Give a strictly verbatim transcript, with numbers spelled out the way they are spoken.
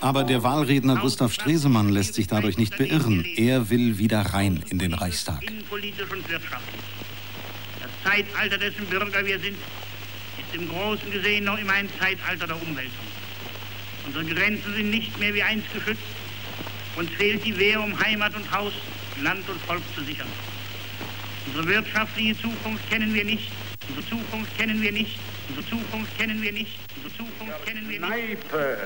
Aber der Wahlredner Gustav Stresemann lässt sich dadurch nicht beirren. Er will wieder rein in den Reichstag. Innenpolitisch und wirtschaftlich. Das Zeitalter, dessen Bürger wir sind, ist im Großen gesehen noch immer ein Zeitalter der Umwälzung. Unsere Grenzen sind nicht mehr wie einst geschützt. Uns fehlt die Wehr, um Heimat und Haus, Land und Volk zu sichern. Unsere wirtschaftliche Zukunft kennen wir nicht. Unsere Zukunft kennen wir nicht. Unsere Zukunft kennen wir nicht. Unsere Zukunft kennen wir nicht. Kneipe.